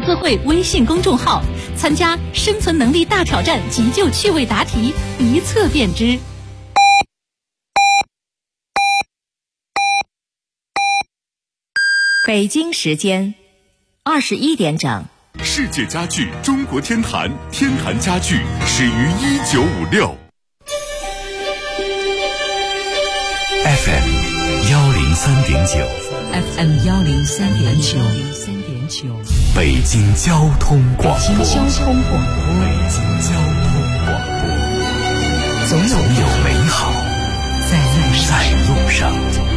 字会微信公众号，参加生存能力大挑战急救趣味答题，一测便知。 北京时间21点整。 世界家具中国天坛，天坛家具始于1956。 FM 103.9 FM 103.9 北京交通广播。 北京交通广播，总有美好在路上。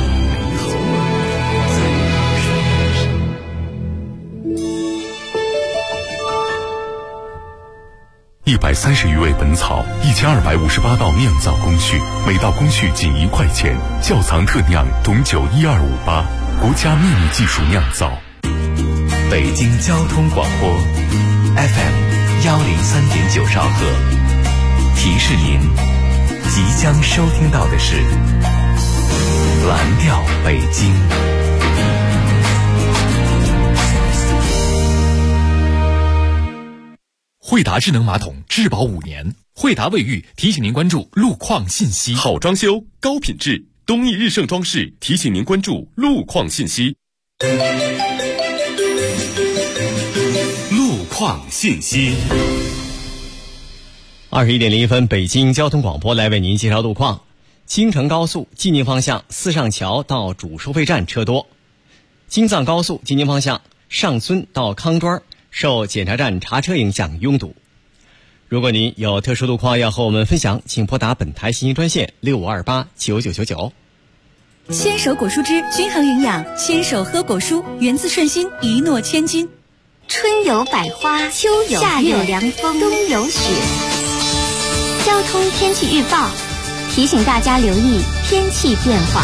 130余味本草，1258道酿造工序，每道工序仅1块钱。窖藏特酿董酒12588，国家秘密技术酿造。 北京交通广播 FM 103.9兆赫，提示您即将收听到的是蓝调北京。 惠达智能马桶质保5年，惠达卫浴提醒您关注路况信息。 好装修，高品质，东益日盛装饰提醒您关注路况信息。路况信息。 21点01分，北京交通广播来为您介绍路况。京承高速济宁方向四上桥到主收费站车多，京藏高速济宁方向上村到康庄受检查站查车影响拥堵。如果您有特殊路况要和我们分享，请拨打本台信息专线65289999。 牵手果蔬汁均衡营养，牵手喝果蔬，源自顺心，一诺千金。 春有百花，秋有夏有凉风，冬有雪。交通天气预报提醒大家留意天气变化。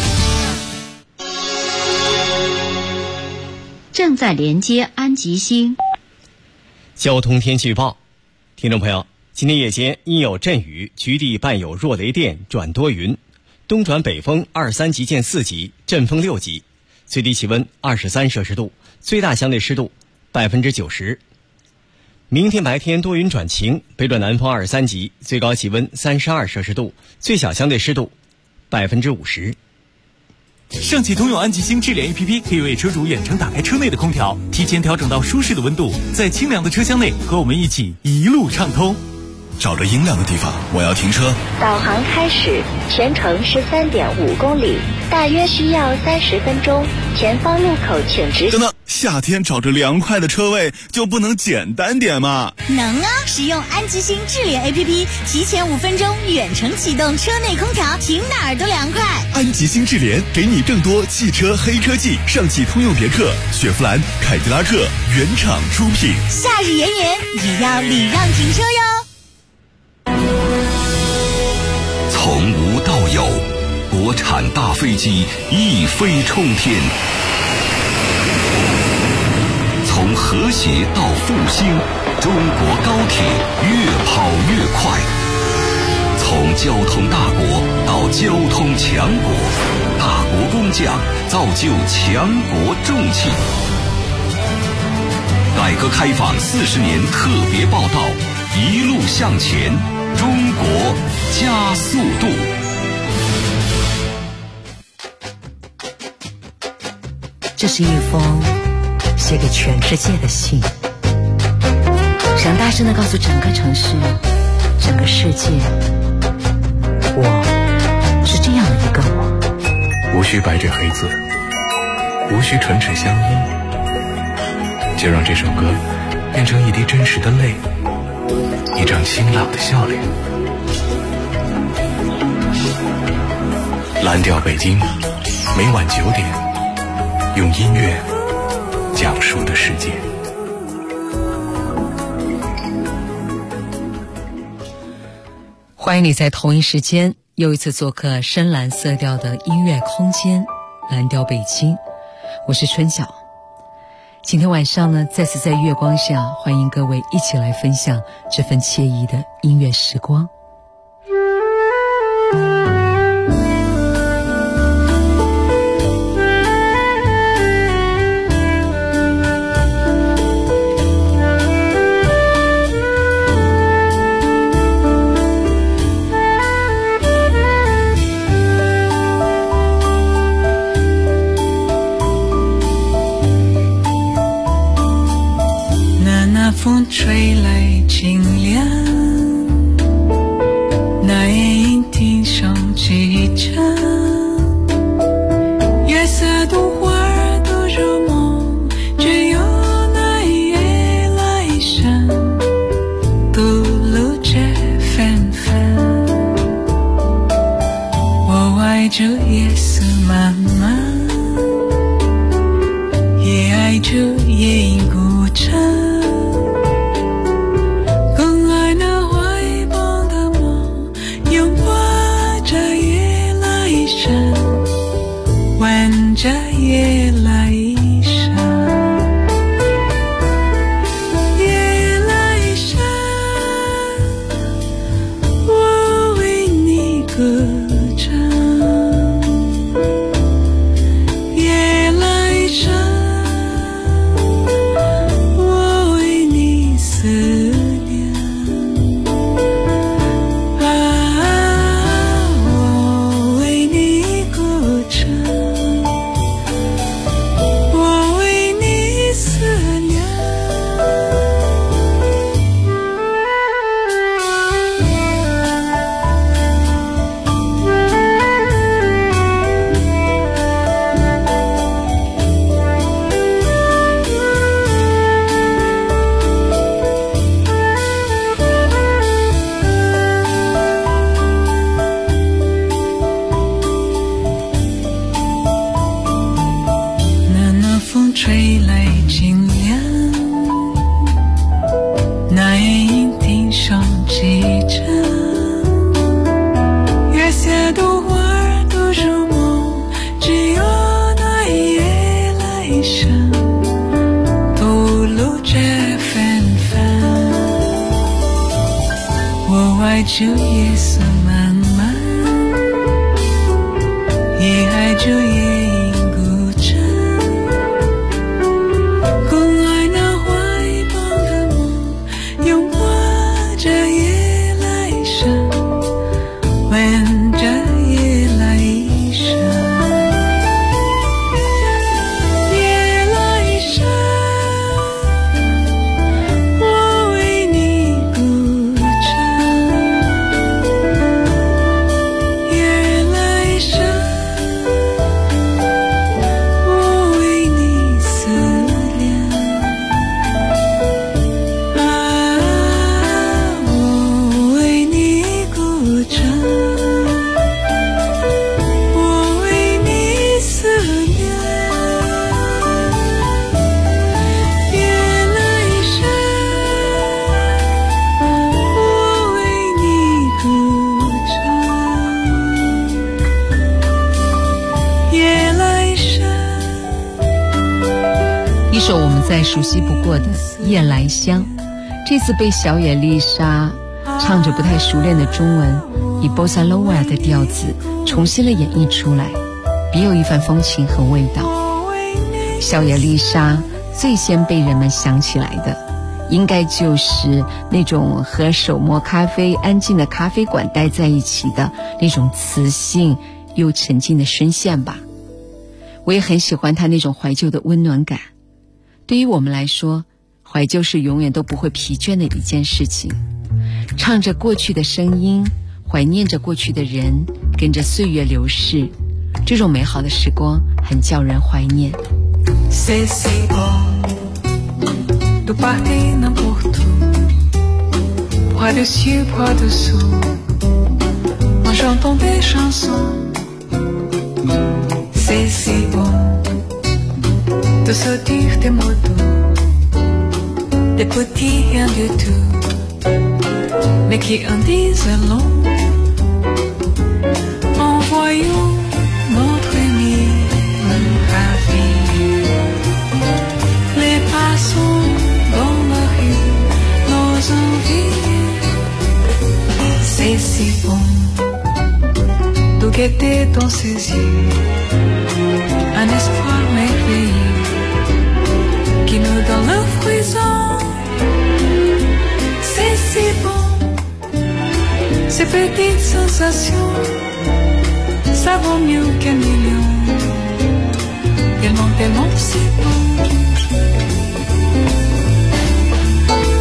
正在连接安吉星。 交通天气预报，听众朋友，今天夜间阴有阵雨，局地伴有弱雷电转多云，东转北风2、3级见4级，阵风6级，最低气温23摄氏度，最大相对湿度90%。明天白天多云转晴，北转南风2、3级，最高气温32摄氏度，最小相对湿度50%。 上汽通用安吉星智联 APP 可以为车主远程打开车内的空调，提前调整到舒适的温度，在清凉的车厢内和我们一起一路畅通。 找着阴凉的地方，我要停车。 导航开始，全程13.5公里，大约需要30分钟。前方路口请直行。 等等，夏天找着凉快的车位就不能简单点吗？ 能啊！使用安吉星智联 APP， 提前5分钟远程启动车内空调，停哪儿都凉快。 安吉星智联给你更多汽车黑科技，上汽通用别克、雪佛兰、凯迪拉克原厂出品。 夏日炎炎也要礼让停车哟。 从无到有，国产大飞机一飞冲天。从和谐到复兴，中国高铁越跑越快。从交通大国到交通强国，大国工匠造就强国重器。改革开放40年特别报道，一路向前，中国加速度。 这是一封写给全世界的信，想大声地告诉整个城市、整个世界，我是这样的一个我。 无需白纸黑字，无需唇齿相依，就让这首歌变成一滴真实的泪，一张清朗的笑脸。蓝调北京，每晚9点，用音乐讲述的世界。 欢迎你在同一时间又一次做客深蓝色调的音乐空间，蓝调北京，我是春晓。今天晚上呢，再次在月光下，欢迎各位一起来分享这份惬意的音乐时光。 风吹来清凉，那夜莺啼声齐唱，月色独花都入梦，只有那一夜来生吐露着芬芬。我爱着夜色漫漫，也爱着夜莺古城，更爱那怀抱的梦，拥抱着夜来生，挽着夜来生，夜来生，我为你歌唱，夜来生，我为你思念，我为你歌唱，我为你思念。那风吹来清凉，那夜莺啼声齐唱，月色独花都入梦，只有那一夜来生吐露着芬芬。我爱着夜色漫漫，也爱着夜莺古城，更爱那怀抱的梦，拥抱着夜来生，挽着夜来生，夜来生，我为你歌唱，夜来生，我为你思念，我为你歌唱，我为你思念，夜来生，我为你歌唱，夜来生。 一首我们再熟悉不过的《夜来香》，这次被小野丽莎唱着不太熟练的中文，以波萨洛瓦的调子重新的演绎出来，别有一番风情和味道。小野丽莎最先被人们想起来的，应该就是那种和手磨咖啡、安静的咖啡馆待在一起的那种磁性又沉静的声线吧。我也很喜欢她那种怀旧的温暖感。对于我们来说，怀旧是永远都不会疲倦的一件事情。唱着过去的声音，怀念着过去的人，跟着岁月流逝，这种美好的时光很叫人怀念。 C'est si bon de partir n'importe où, bras dessus, bras dessous, en chantant des chansons. C'est si bon de se dire des mots doux, des petits rien du tout, mais qui en disent long. En voyant notre mine ravie, les passants dans la rue, nos envies. C'est si bon de guetter dans ses yeux un espoir merveilleux qui nous donne le frisson. C'est si bon, ces petites sensations, ça vaut mieux qu'un million. Tellement, tellement c'est bon.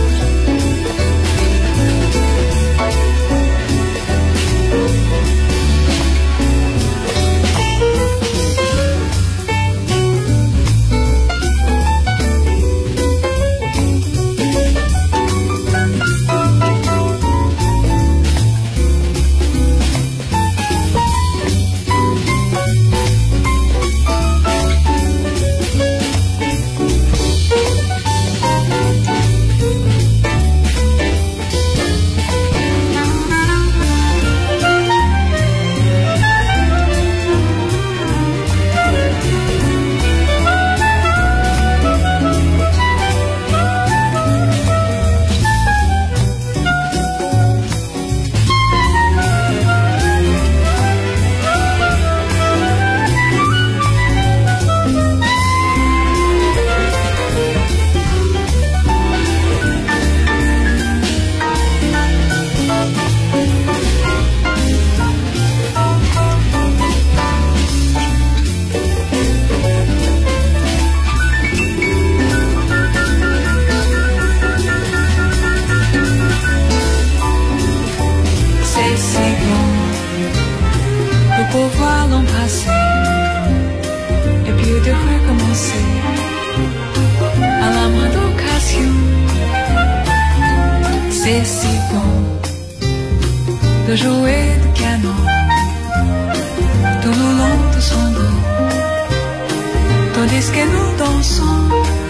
C'est si bon de jouer du piano tout le long de son dos, tandis que nous dansons.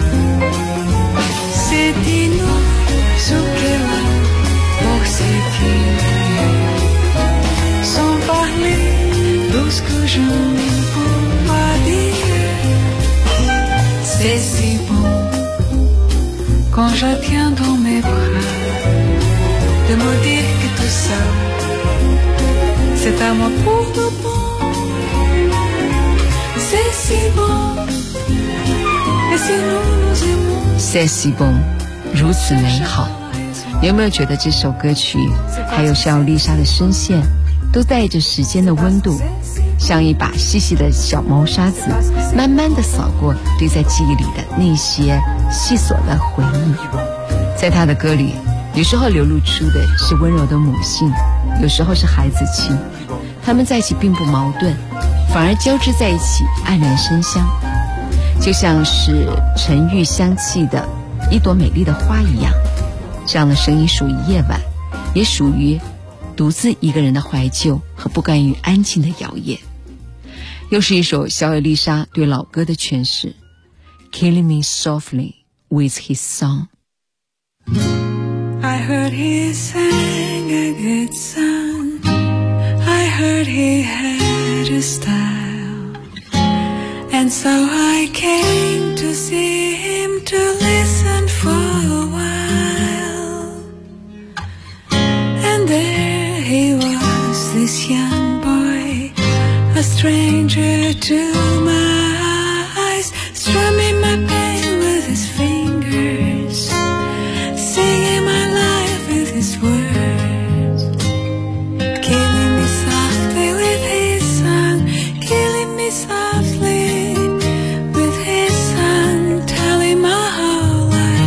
C'est inoubliable pour ce qui sans parler de ce que je ne peux pas dire. C'est si bon quand je tiens dans mes bras de me dire que tout ça c'est à moi pour le bon. C'est si bon et si nous nous aimons. C'est si bon，如此美好。你有没有觉得这首歌曲还有小丽莎的声线都带着时间的温度，像一把细细的小毛刷子，慢慢的扫过堆在记忆里的那些细琐的回忆。在他的歌里，有时候流露出的是温柔的母性，有时候是孩子气，他们在一起并不矛盾，反而交织在一起，黯然生香，就像是沉郁香气的一朵美丽的花一样。这样的声音属于夜晚，也属于独自一个人的怀旧和不甘于安静的摇曳。又是一首小野丽莎对老歌的诠释， Killing me softly with his song。 I heard he sang a good song, I heard he had a style, and so I came to see him to listen for a while. And there he was, this young boy, a stranger to my eyes, strumming my pain with his fingers, singing my life with his words, killing me softly with his song, killing me softly with his song, telling my whole life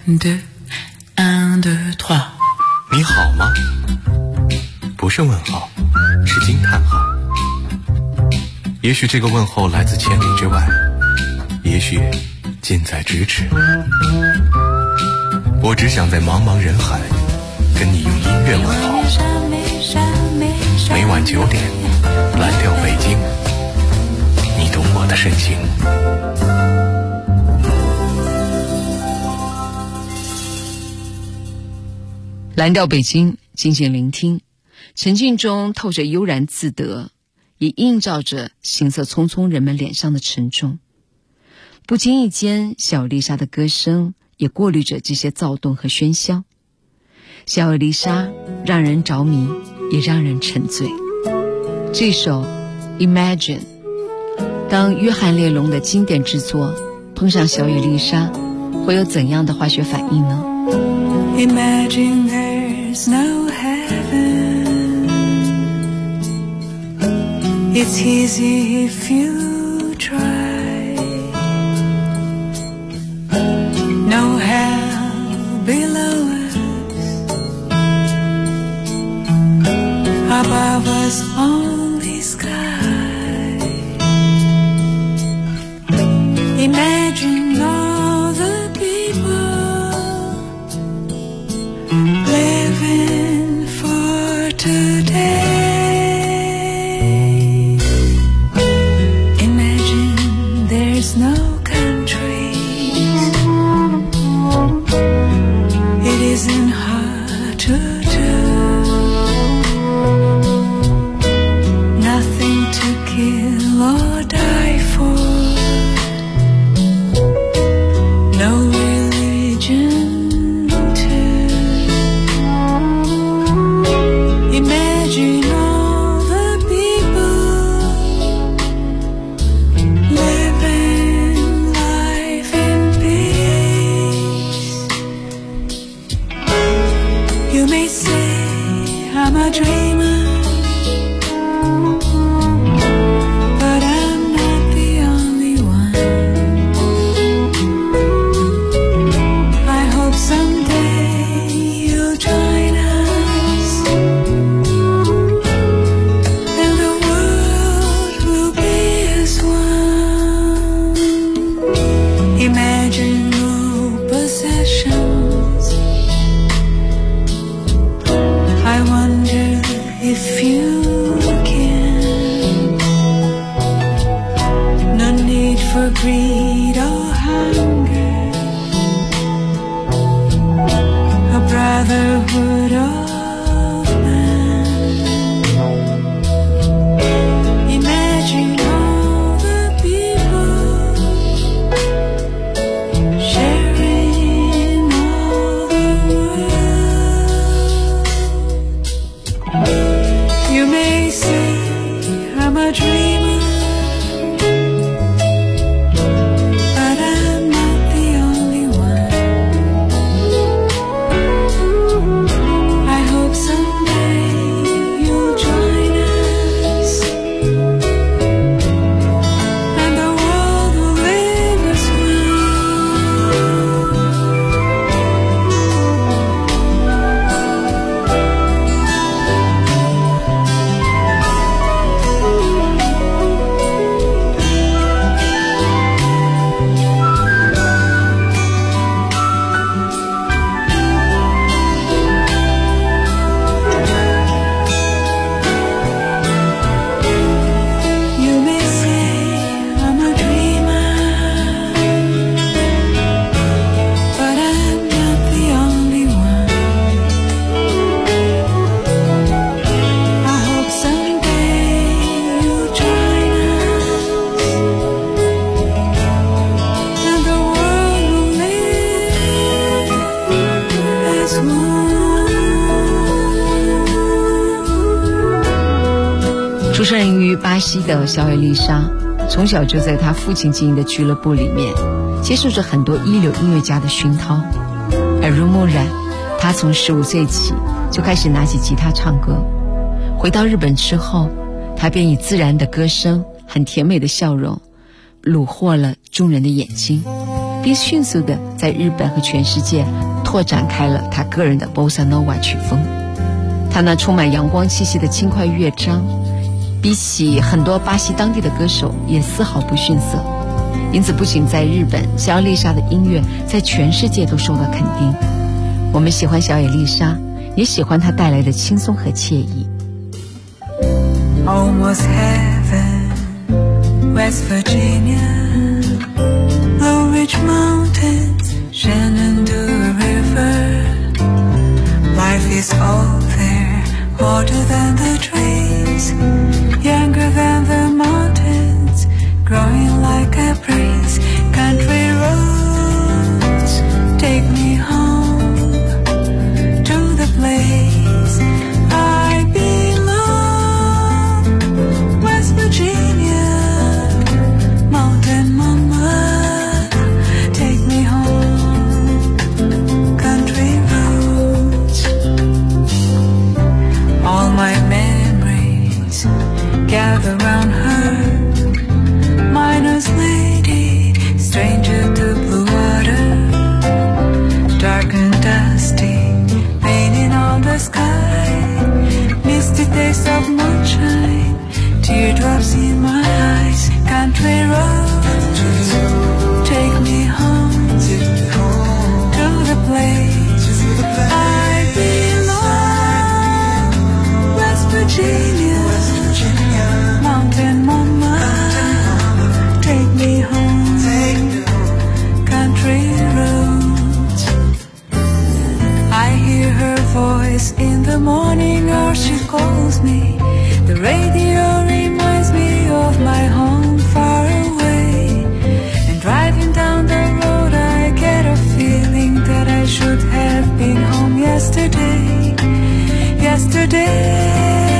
2, 1, 2, 3。 你好吗？不是问号，是惊叹号。也许这个问候来自千里之外，也许近在咫尺。我只想在茫茫人海跟你用音乐问好。每晚9点，蓝调北京，你懂我的深情。 蓝调北京，静静聆听，沉浸中透着悠然自得，也映照着行色匆匆人们脸上的沉重。不经意间，小丽莎的歌声也过滤着这些躁动和喧嚣。小丽莎让人着迷，也让人沉醉。这首 Imagine， 当约翰列侬的经典之作碰上小野丽莎，会有怎样的化学反应呢？ Imagine there's no heaven. It's easy if you try. No hell below us, above us only sky. Imagine all the people living for today. Imagine there's no countries. It isn't hard to do. Nothing to kill or die for. No religion too. Imagine all the people living life in peace. You may say I'm a dreamer, but I'm not the only one. I hope someday you'll join us, and the world will be as one. Imagine no possessions. I wonder if you can. No need for greed or hunger. A brotherhood of man. Imagine all the people sharing all the world. You may say I'm a dreamer, but I'm not the only one. I hope someday you'll join us, and the world will live as You may say I'm a dreamer, but I'm not the only one. I hope someday you'll join us, and the world will live as one. 出生于巴西的小野丽莎，从小就在她父亲经营的俱乐部里面接受着很多一流音乐家的熏陶，耳濡目染，她从15岁起就开始拿起吉他唱歌。回到日本之后，她便以自然的歌声、很甜美的笑容虏获了众人的眼睛。 并迅速地在日本和全世界拓展开了他个人的 Bossa Nova 曲风。他那充满阳光气息的轻快乐章，比起很多巴西当地的歌手也丝毫不逊色。因此不仅在日本，小野丽莎的音乐在全世界都受到肯定。我们喜欢小野丽莎，也喜欢她带来的轻松和惬意。 Almost heaven, West Virginia, Blue Ridge Mountains, Shenandoah River. Life is all there, older than the trees, younger than the mountains, growing like a breeze. Country roads take me home to the place I belong. West Virginia, mountain mama, take me home. Country roads, all my memories gather round her. Miner's lady, stranger to blue water, dark and dusty, painting on the sky, misty taste of moonshine, teardrops in my eyes. Country roads, take me home to the place I belong. West Virginia, mountain mama, take me home, country roads. I hear her voice in the morning or she calls me. The radio reminds me of my home far away. And driving down the road I get a feeling that I should have been home yesterday. Yesterday.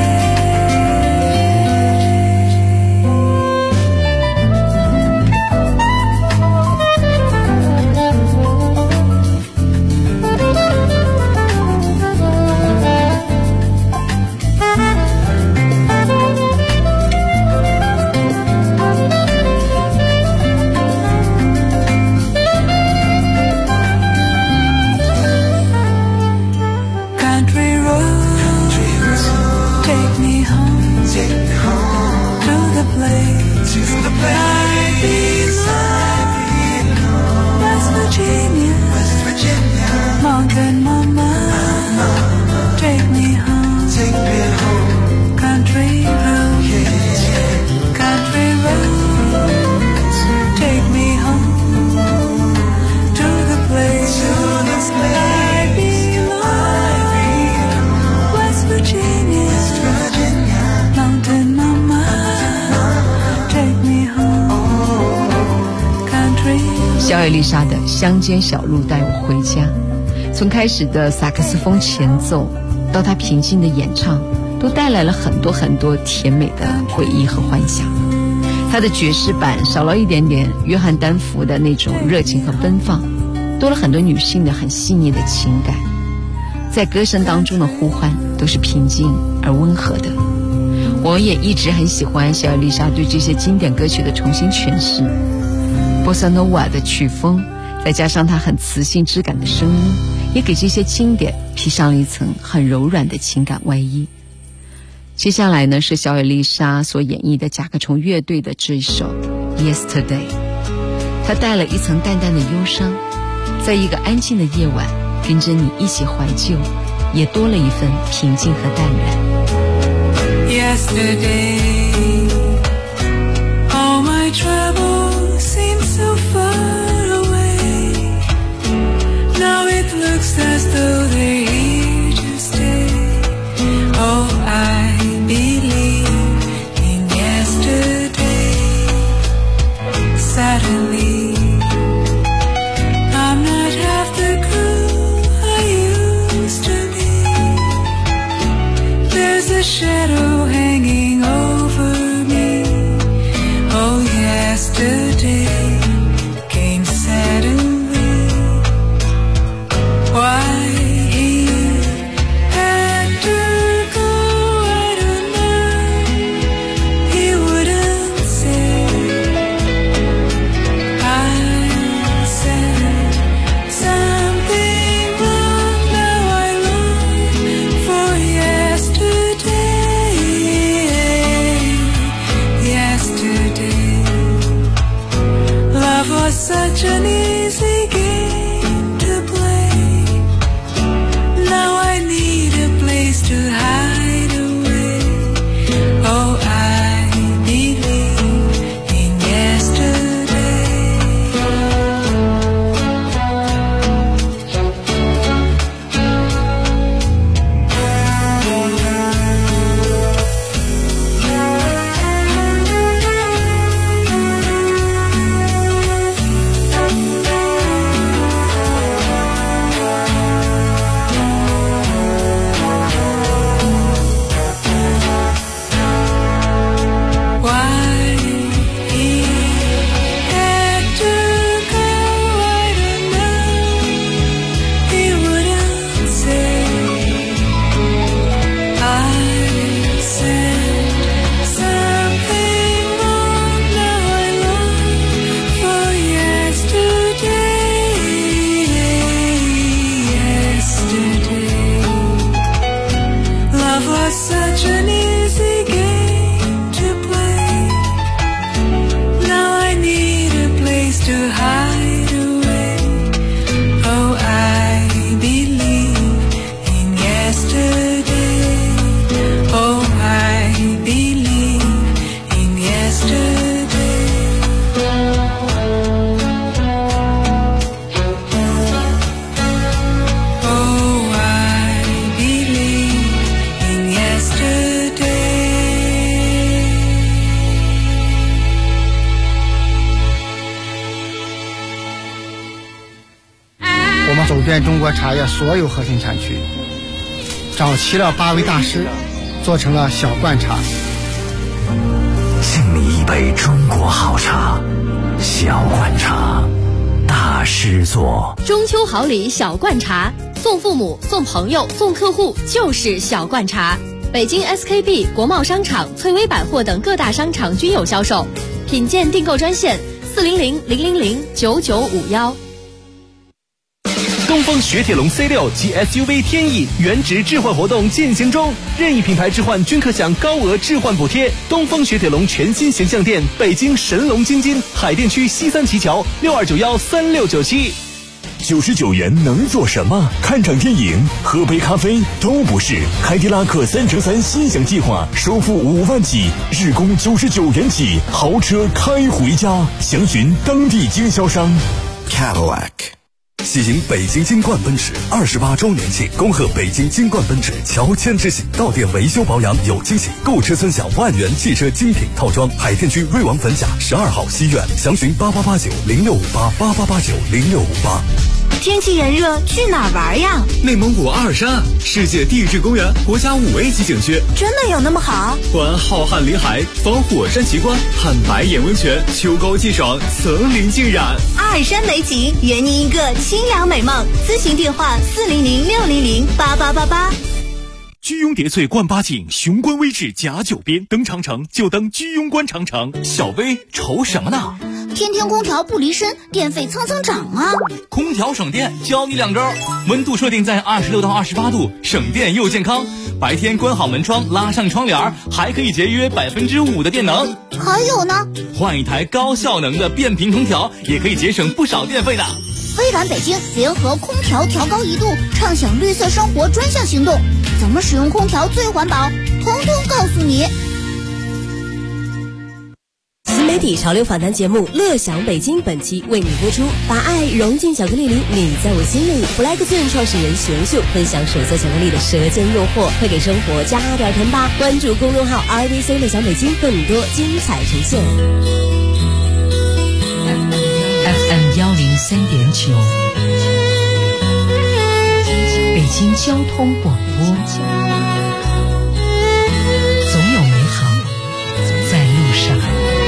小野丽莎的乡间小路带我回家，从开始的萨克斯风前奏到她平静的演唱，都带来了很多很多甜美的回忆和幻想。她的爵士版少了一点点约翰丹佛的那种热情和奔放，多了很多女性的很细腻的情感，在歌声当中的呼唤都是平静而温和的。我也一直很喜欢小野丽莎对这些经典歌曲的重新诠释。Bossa Nova 的曲风，再加上她很磁性质感的声音，也给这些经典披上了一层很柔软的情感外衣。接下来呢，是小野丽莎所演绎的甲壳虫乐队的这一首 Yesterday， 她带了一层淡淡的忧伤，在一个安静的夜晚，跟着你一起怀旧，也多了一份平静和淡然。 Yesterday, all my troubles seem so far away. Now it looks as though they're here to stay. Oh, I believe in yesterday. Suddenly, I'm not half the girl I used to be. There's a shadow hanging over me. Oh, yesterday came suddenly. Why 走遍中国茶叶所有核心产区，找齐了8位大师，做成了小罐茶。 敬你一杯中国好茶，小罐茶，大师做。 中秋好礼小罐茶，送父母、送朋友、送客户就是小罐茶。北京 SKP、国贸商场、翠微百货等各大商场均有销售。品鉴订购专线400-000-9951。 东风雪铁龙 C6 及 SUV 天翼原值置换活动进行中，任意品牌置换均可享高额置换补贴。东风雪铁龙全新形象店，北京神龙京津海淀区西三旗桥62913697。 99元能做什么？看场电影、喝杯咖啡都不是。凯迪拉克3乘3心想计划，首付5万起，日供99元起，豪车开回家。详询当地经销商。 Cadillac。喜迎北京金冠奔驰28周年庆，恭贺北京金冠奔驰乔迁之喜，到店维修保养有惊喜，购车尊享万元汽车精品套装。海淀区瑞王汾甲12号西苑，详询8889065888890658。 天气炎热，去哪儿玩呀？ 内蒙古阿尔山，世界地质公园，国家5A级景区。 真的有那么好？ 环浩瀚林海，访火山奇观，看白眼温泉，秋高气爽，层林尽染。 阿尔山美景，圆您一个清凉美梦。咨询电话400-600-8888。 居庸叠翠冠八景，雄关微志甲9边，登长城就登居庸关长城。小薇愁什么呢？ 天天空调不离身，电费蹭蹭涨啊！ 空调省电，教你2招：温度设定在26到28度，省电又健康。白天关好门窗，拉上窗帘，还可以节约5%的电能。 还有呢， 换一台高效能的变频空调，也可以节省不少电费的。 微软北京联合空调调高1度，畅享绿色生活专项行动，怎么使用空调最环保，统统告诉你。 新媒体潮流访谈节目《乐享北京》本期为你播出，把爱融进巧克力里，你在我心里。BlackZone 创始人熊秀分享手做巧克力的舌尖诱惑，快给生活加点甜吧！关注公众号 RBC 乐享北京，更多精彩呈现。 FM 103.9，北京交通广播，总有美好在路上。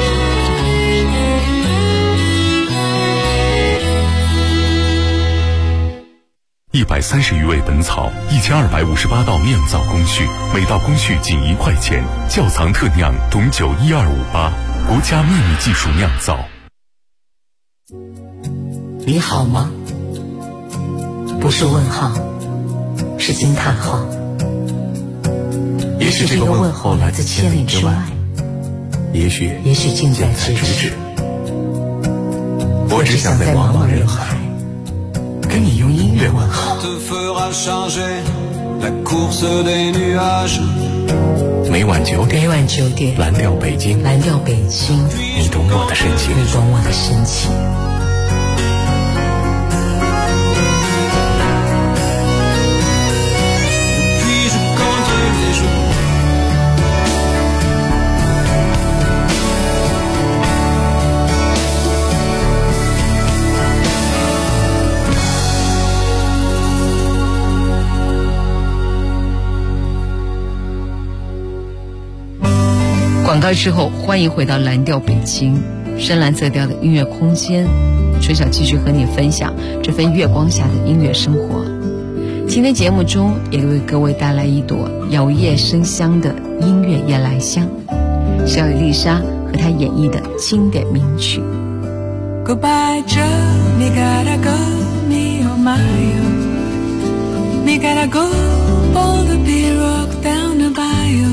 130余味本草，1258道酿造工序，每道工序仅1块钱。窖藏特酿董酒12588，国家秘密技术酿造。 你好吗？不是问号，是惊叹号。 也许这个问候来自千里之外，也许近在咫尺。我只想在茫茫人海跟你用音乐问好。每晚9点，蓝调北京，你懂我的深情， 广告之后，欢迎回到蓝调北京，深蓝色调的音乐空间。春晓继续和你分享这份月光下的音乐生活。今天节目中也为各位带来一朵摇曳生香的音乐夜来香，小野丽莎和她演绎的经典名曲。 Goodbye Joe, me gotta go, me oh my oh. Me gotta go, pull the big rock down the bayou.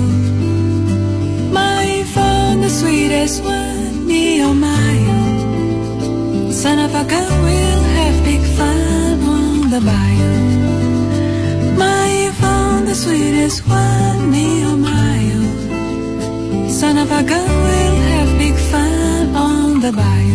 My phone, the sweetest one, me oh my oh. Son of a gun, we'll have big fun on the bayou. My phone, the sweetest one, me oh my oh. Son of a gun, we'll have big fun on the bayou.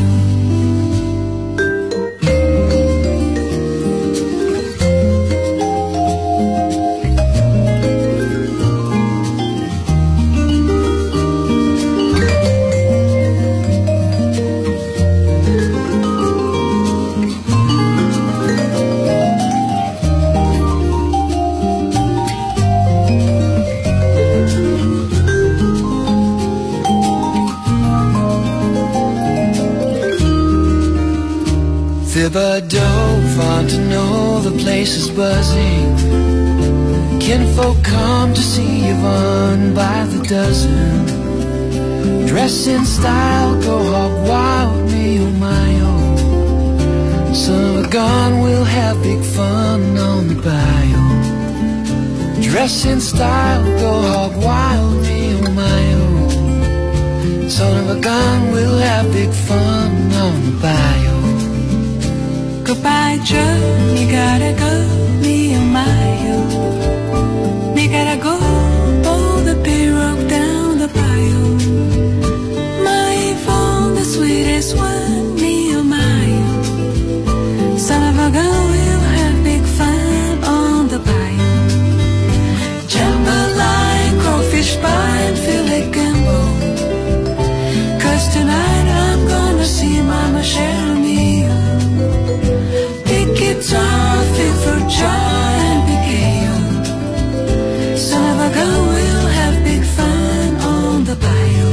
faces buzzing. Kinfolk come to see Yvonne by the dozen. Dress in style, go hog wild, me oh my oh. Son of a gun, we'll have big fun on the bayou. Dress in style, go hog wild, me oh my oh. Son of a gun, we'll have big fun on the bayou. Goodbye, Joe, you gotta go, me oh my oh. Me gotta go, pull the pirogue down the bayou. My phone, the sweetest one, me oh my oh. Son of a gun, we'll have big fun on the bayou. Jambalaya, crawfish pie, and filet gumbo. 'Cause tonight I'm gonna see Mama share me. Big guitar, fit for joy and big ale. Son of a gun, we'll have big fun on the bayou.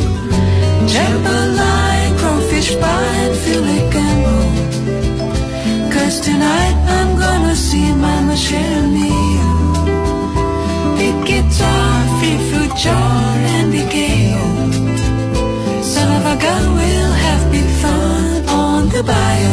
Jambalaya, crawfish pie, and filet gumbo. 'Cause tonight I'm gonna see Mama share me. Big guitar, fit for joy and big ale. Son of a gun, we'll have big fun on the bayou.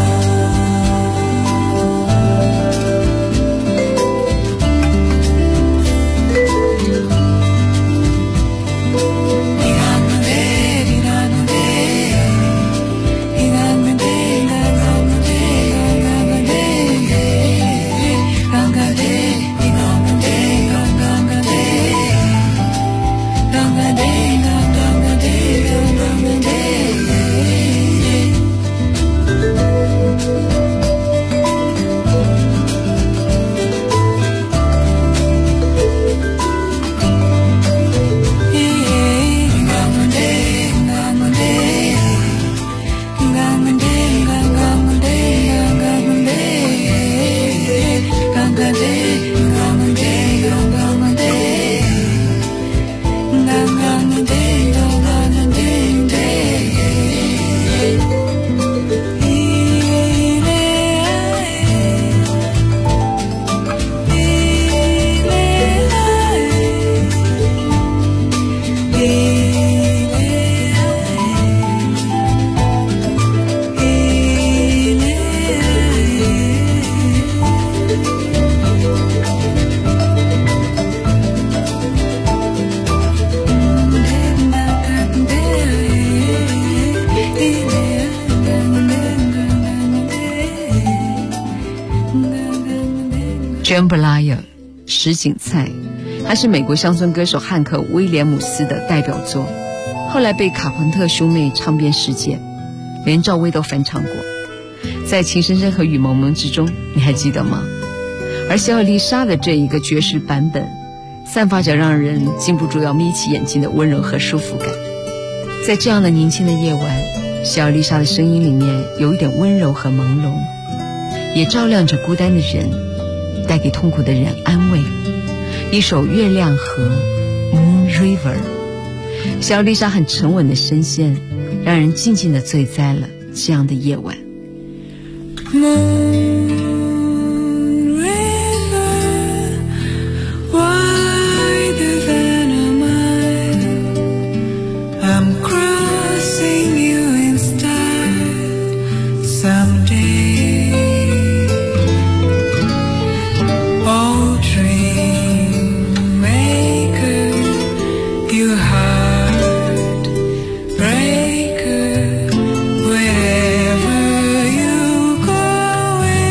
Jambalaya 什锦菜，它是美国乡村歌手汉克·威廉姆斯的代表作，后来被卡朋特兄妹唱遍世界，连赵薇都翻唱过。在情深深和雨蒙蒙之中，你还记得吗？而小丽莎的这一个爵士版本，散发着让人禁不住要眯起眼睛的温柔和舒服感。在这样的宁静的夜晚，小丽莎的声音里面有一点温柔和朦胧，也照亮着孤单的人，带给痛苦的人安慰。一首月亮河 Moon River， 小丽莎很沉稳的声线，让人静静地醉在了这样的夜晚。 Moon River, wider than a mile, I'm crossing you in style someday. Oh, dream maker, you heart breaker, wherever you go.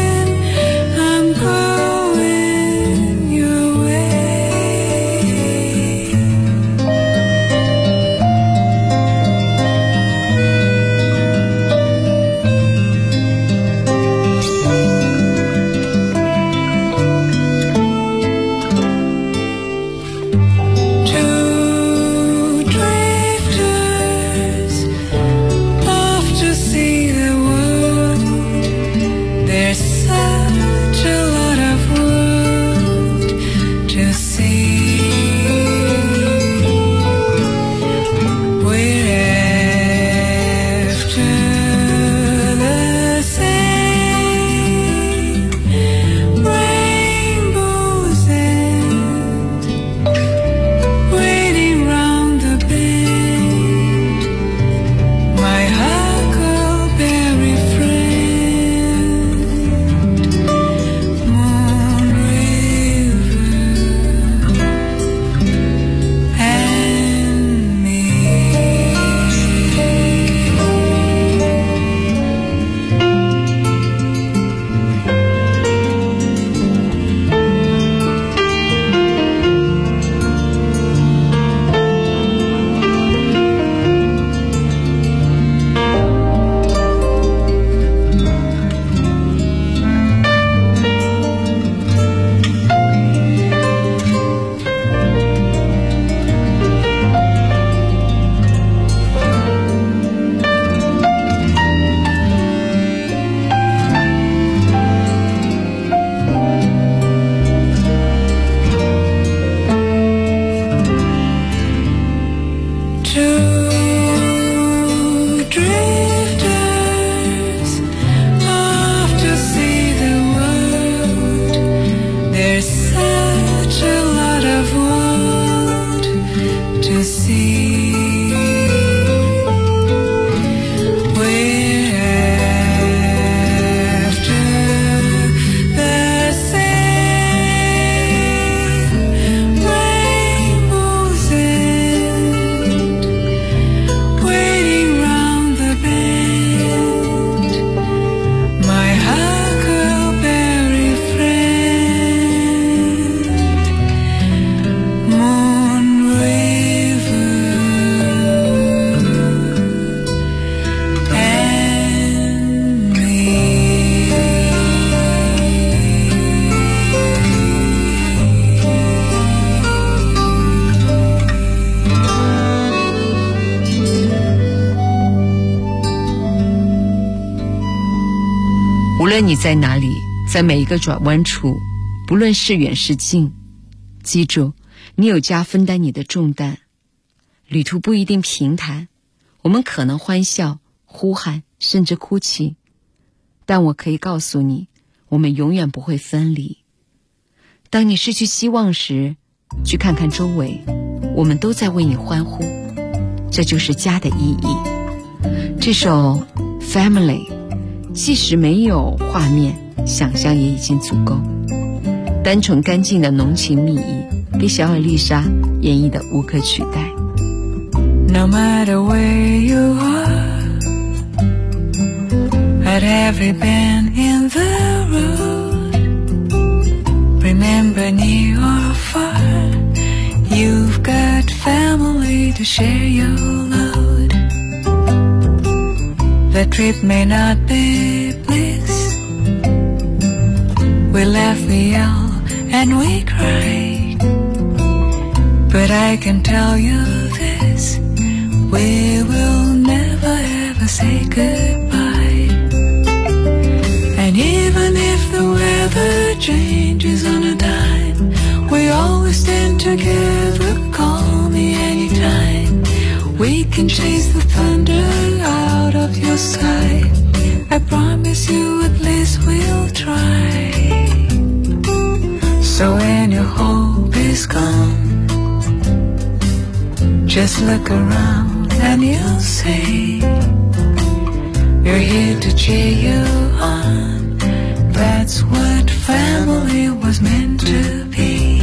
论你在哪里，在每一个转弯处，不论是远是近，记住，你有家分担你的重担。旅途不一定平坦，我们可能欢笑、呼喊，甚至哭泣，但我可以告诉你，我们永远不会分离。当你失去希望时，去看看周围，我们都在为你欢呼，这就是家的意义。这首 Family 即使没有画面，想象也已经足够。单纯干净的浓情蜜意，被小尔丽莎演绎的无可取代。 No matter where you are, at every bend in the road, remember near or far, you've got family to share your load. The trip may not be bliss, we laugh, we yell, and we cry, but I can tell you this, we will never ever say goodbye. And even if the weather changes on a dime, we always stand together, call me anytime. We can chase the thunder out of your sky, I promise you at least we'll try. So when your hope is gone, just look around and you'll see you're here to cheer you on. That's what family was meant to be.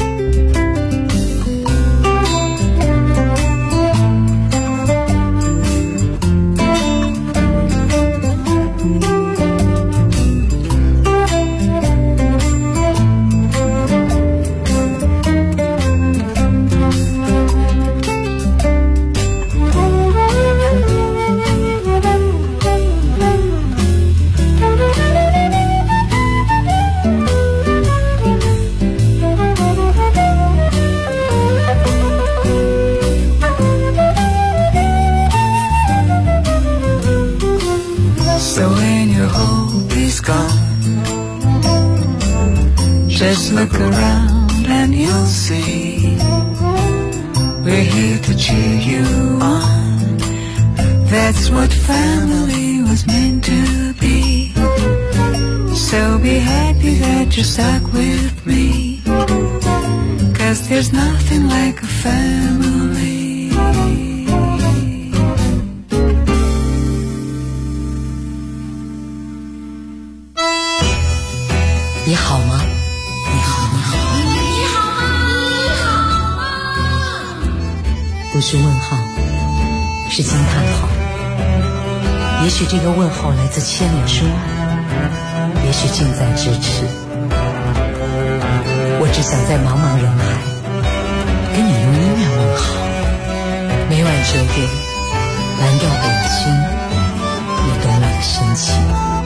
Just look around and you'll see we're here to cheer you on. That's what family was meant to be. So be happy that you're stuck with me, 'cause there's nothing like a family. 你好吗？不是问号，是惊叹号。也许这个问号来自千里之外，也许近在咫尺。我只想在茫茫人海跟你用音乐问好。每晚9点，蓝调北京，你懂我的深情。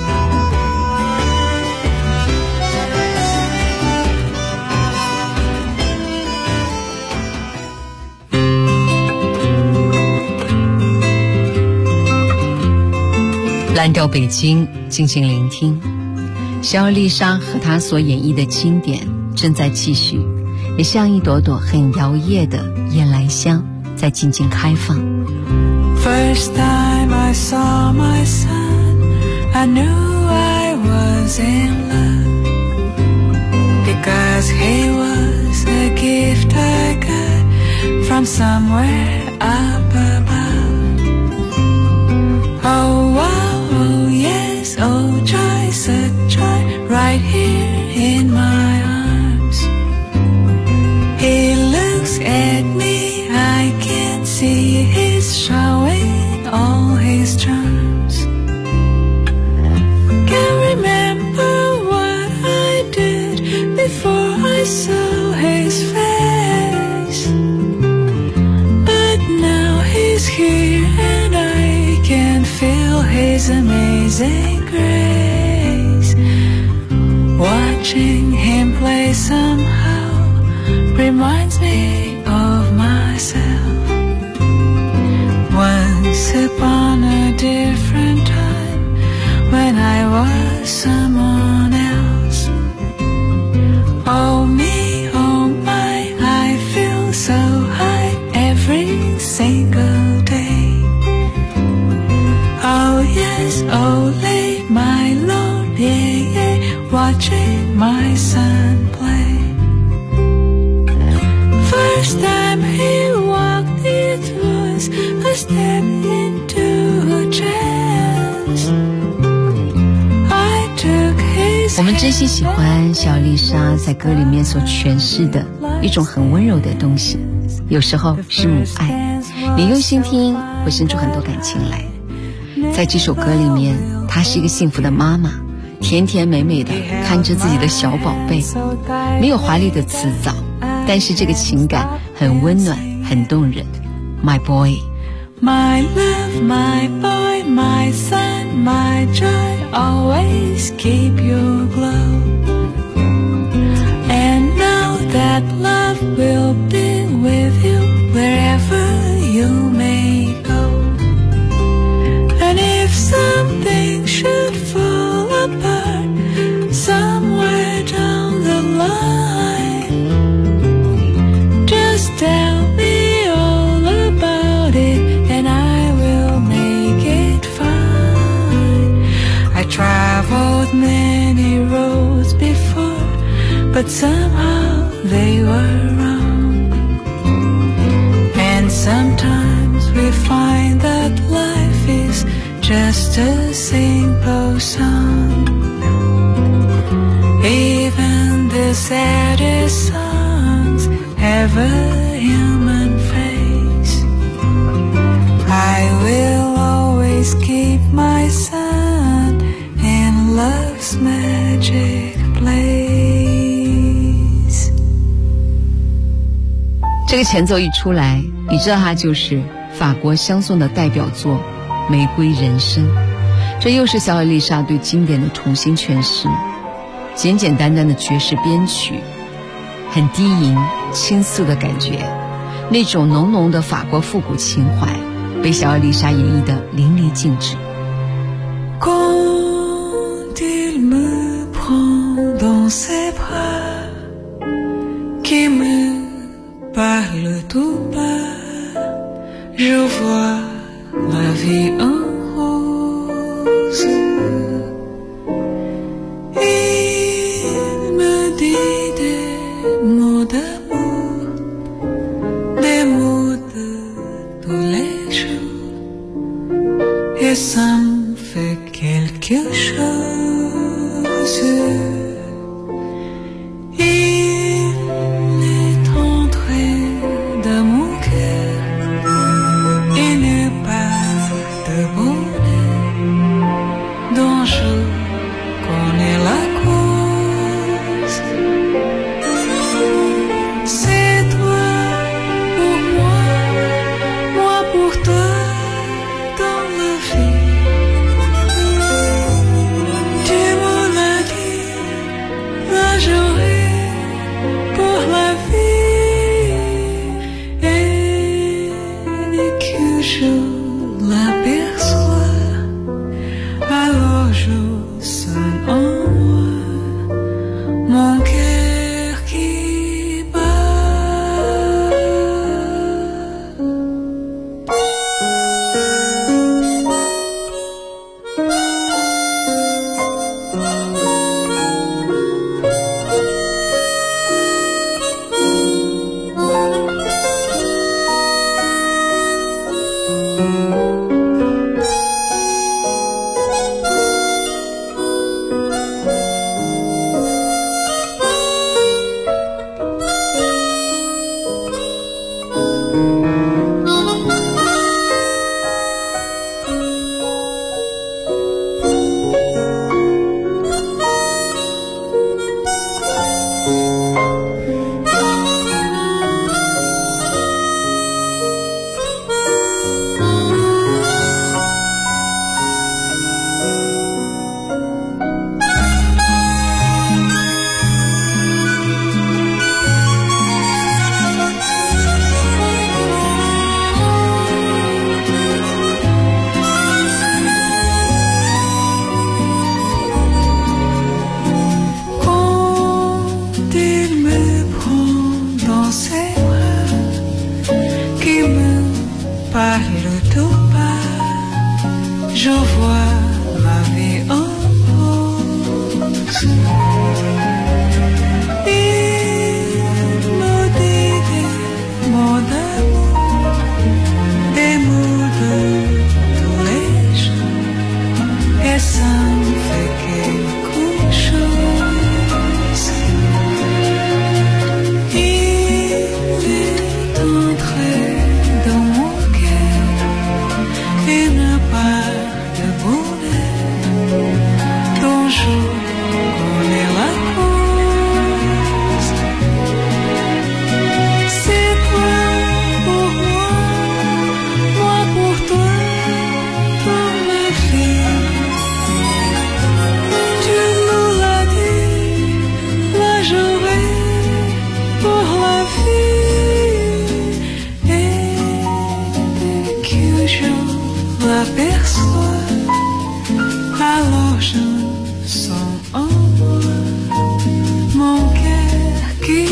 蓝调北京，静静聆听。小尔丽莎和她所演绎的经典正在继续，也像一朵朵很摇曳的夜来香在静静开放。 First time I saw my son, I knew I was in love, because he was a gift I got from somewhere up above. Oh wow, yes, oh joy, such joy, right here in my arms. He looks at me, I can see he's showing all his charms. Can't remember what I did before I saw his face, but now he's here and I can feel his amazing grace. Watching him play somehow reminds me of myself. Once upon a different time, when I was was someone else. Oh me, oh my, I feel so high every single day. Oh yes, ole my lord, yeah, yeah, watching my son play. First time he walked, it was a step into a chance. I took his 我们真心喜欢小丽莎在歌里面所诠释的一种很温柔的东西，有时候是母爱，你用心听会生出很多感情来。在这首歌里面，她是一个幸福的妈妈，甜甜美美的看着自己的小宝贝，没有华丽的辞藻，但是这个情感很温暖，很动人。My boy, my love, my boy, my son, my joy, always keep your glow. And know that love will be with you wherever you may go. And if something should fall apart somewhere down the line, just tell me all about it and I will make it fine. I traveled many roads before, but somehow they were wrong. And sometimes we find that life is just a simple song. Even the saddest songs have a human face. I will always keep my son in love's magic place. 这个前奏一出来，你知道它就是法国香颂的代表作《玫瑰人生》。这又是小丽莎对经典的重新诠释，简简单单的爵士编曲，很低吟倾诉的感觉，那种浓浓的法国复古情怀被小丽莎演绎得淋漓尽致。 Quand il me prend dans ses bras, qui me parle tout bas, je vois la vie en rose. Il me dit des mots d'amour, des mots de tous les jours, et ça me fait quelque chose. Il est entré dans mon cœur, il n'est pas de surtout pas, je vois la vie en rose. Il me dit des mots d'amour, des mots de tous les jours, et ça me fait quelque chose. Il est entré dans mon cœur une part de bonheur dont je connais la cause. C'est toi pour moi, moi pour toi, pour ma fille. Tu nous l'as dit, la journée pour la vie. Et dès que je l'aperçois, alors je sens en moi mon cœur qui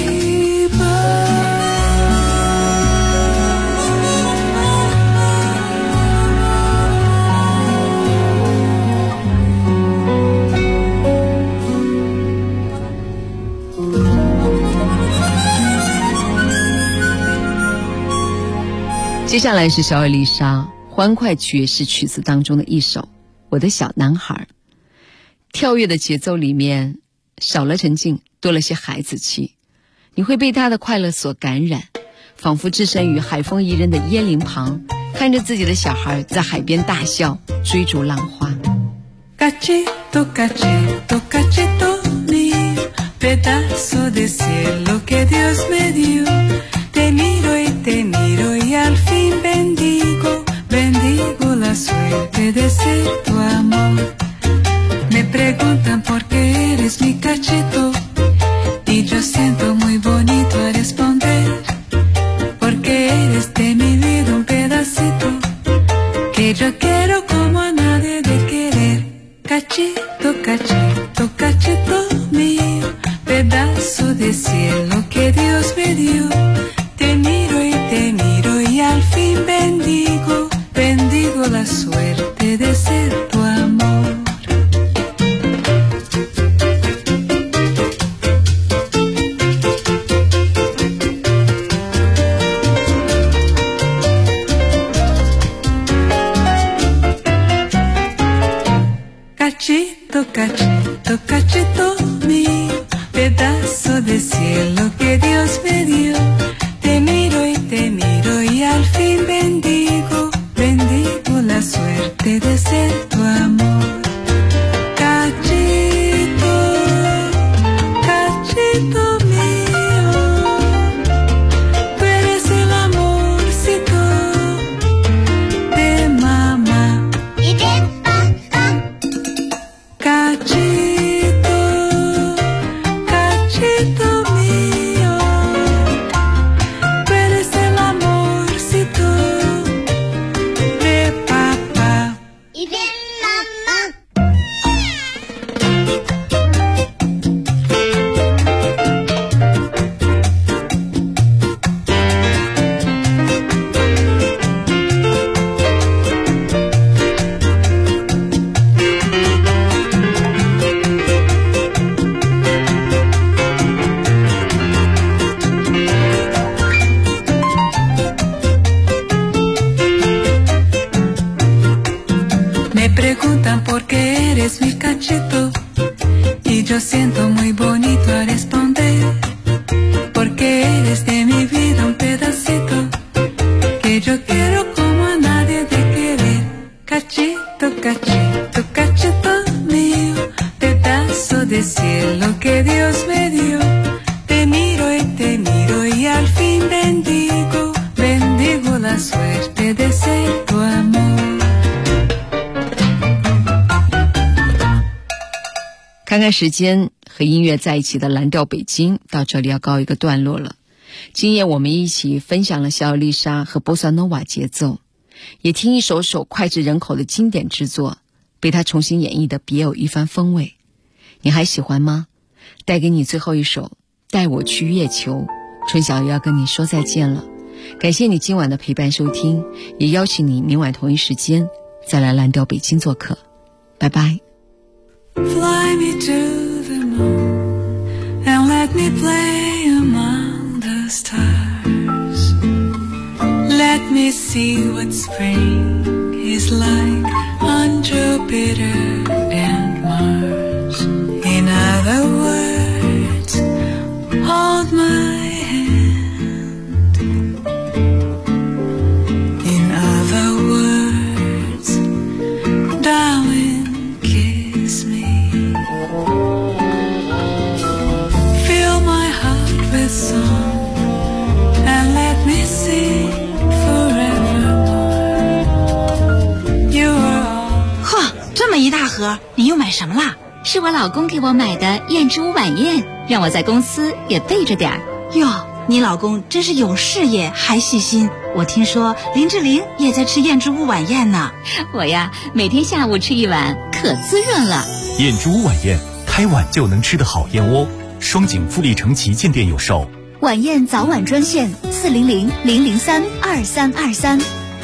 接下来是小野丽莎欢快爵士曲子当中的一首《我的小男孩》。跳跃的节奏里面少了沉静，多了些孩子气，你会被他的快乐所感染，仿佛置身于海风宜人的椰林旁，看着自己的小孩在海边大笑，追逐浪花。 Cachito, cachito, cachito mío, pedazo de cielo que Dios me dio. Te miro y al fin bendigo, bendigo la suerte de ser tu amor. Me preguntan por qué eres mi cachito y yo siento muy bonito a responder, porque eres de mi vida un pedacito que yo quiero como a nadie de querer. Cachito, cachito, cachito mío, pedazo de cielo que Dios me dio. Te miro y al fin bendigo, bendigo la suerte de ser tu amor. Cachito, cachito, cachito mío, pedazo de cielo que Dios me dio. Te miro y al fin bendigo, bendigo la suerte de ser tu amor. Cachito, cachito mío, tú eres el amorcito de mamá y de papá. Cachito, cachito mío, tú eres el amorcito de papá y de mamá. Me preguntan por qué eres mi cachito y yo siento muy bonito a responder, porque eres de mi vida un pedacito que yo quiero como a nadie de querer. Cachito, cachito, cachito mío, pedazo de cielo que Dios me dio. Te miro y al fin bendigo, bendigo la suerte de ser tu amor. 看看时间，和音乐在一起的蓝调北京到这里要告一个段落了。今夜我们一起分享了小野丽莎和波萨诺瓦节奏，也听一首首脍炙人口的经典之作，被她重新演绎的别有一番风味。你还喜欢吗？带给你最后一首《带我去月球》，春晓又要跟你说再见了。 感谢你今晚的陪伴收听，也邀请你明晚同一时间再来蓝调北京做客。拜拜。 Fly me to the moon and let me play among the stars. Let me see what spring is like on Jupiter and Mars. In other words, hold my hand. In other words, darling, kiss me. Fill my heart with song and let me sing forevermore. You are all. 呵，这么一大盒，你又买什么啦？ 是我老公给我买的燕之屋晚宴，让我在公司也备着点儿。 哟，你老公真是有事业还细心。我听说林志玲也在吃燕之屋晚宴呢。 我呀，每天下午吃一碗，可滋润了。 燕之屋晚宴，开碗就能吃的好燕窝。双井富力城旗舰店有售。 晚宴早晚专线400-003-2323。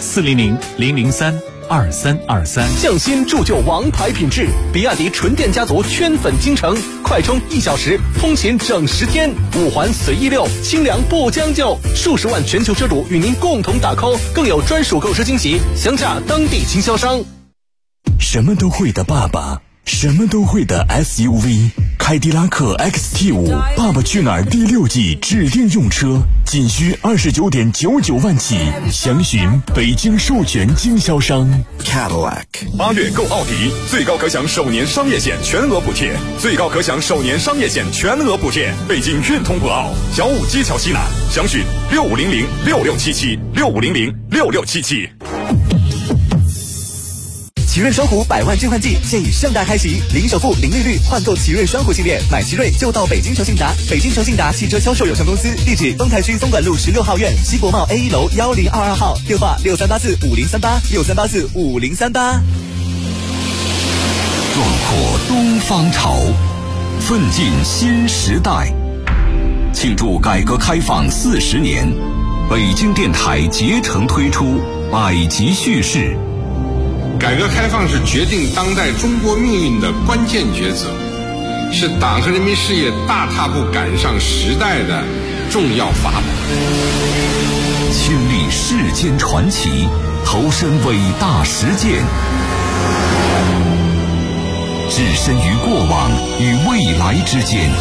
400-003-2323。 匠心铸就王牌品质，比亚迪纯电家族圈粉京城，快充1小时，通勤整10天，5环随意溜，清凉不将就，数十万全球车主与您共同打 call， 更有专属购车惊喜，详洽当地经销商。 什么都会的爸爸，什么都会的 SUV， 凯迪拉克 XT5 爸爸去哪儿第6季指定用车，仅需29.99万起，详询北京授权经销商 Cadillac。8月购奥迪，最高可享首年商业险全额补贴，最高可享首年商业险全额补贴。北京运通博奥，小五街桥西南，详询6500-6677，6500-6677。 奇瑞双虎100万置换季现已盛大开启，零首付、零利率换购奇瑞双虎系列，买奇瑞就到北京诚信达。北京诚信达汽车销售有限公司，地址丰台区松管路16号院西国贸 A1 楼1022号，电话63845038，63845038。 壮阔东方潮，奋进新时代。庆祝改革开放40年，北京电台竭诚推出百集叙事。 改革开放是决定当代中国命运的关键抉择，是党和人民事业大踏步赶上时代的重要法宝。 亲历世间传奇，投身伟大实践，置身于过往与未来之间，